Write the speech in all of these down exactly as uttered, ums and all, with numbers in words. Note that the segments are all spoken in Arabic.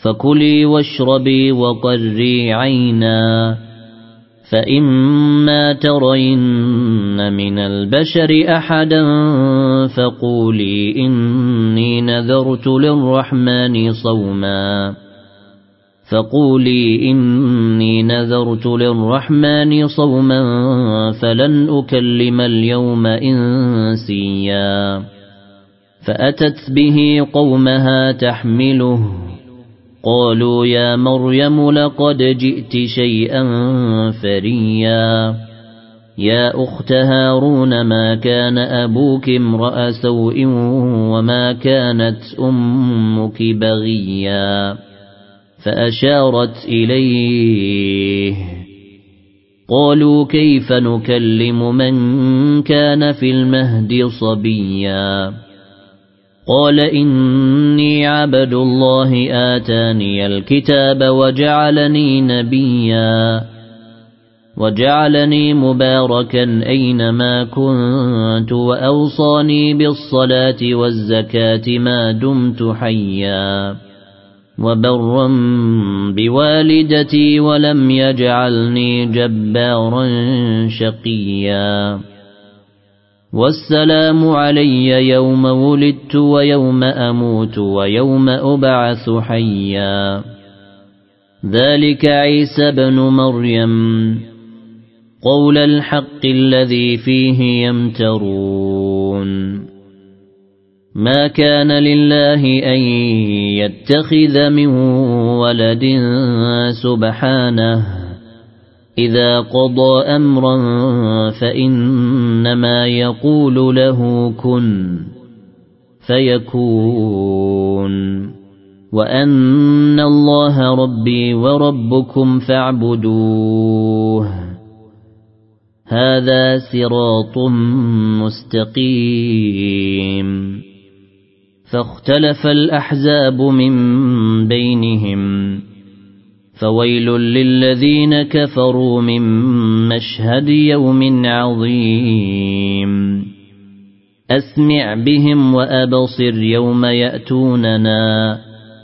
فكلي واشربي وقري عينا فإما ترين من البشر أحدا فقولي إني نذرت للرحمن صوما فقولي إني نذرت للرحمن صوما فلن أكلم اليوم إنسيا فأتت به قومها تحمله قالوا يا مريم لقد جئت شيئا فريا يا أخت هارون ما كان أبوك امرأ سوء وما كانت أمك بغيا فأشارت إليه قالوا كيف نكلم من كان في المهد صبيا قال إني عبد الله آتاني الكتاب وجعلني نبيا وجعلني مباركا أينما كنت وأوصاني بالصلاة والزكاة ما دمت حيا وبرا بوالدتي ولم يجعلني جبارا شقيا والسلام علي يوم ولدت ويوم أموت ويوم أبعث حيا ذلك عيسى بن مريم قول الحق الذي فيه يمترون ما كان لله أن يتخذ من ولد سبحانه إذا قضى أمرا فإنما يقول له كن فيكون وأن الله ربي وربكم فاعبدوه هذا صراط مستقيم فاختلف الأحزاب من بينهم فويل للذين كفروا من مشهد يوم عظيم أسمع بهم وأبصر يوم يأتوننا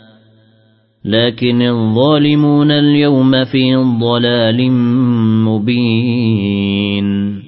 لكن الظالمون اليوم في ضلال مبين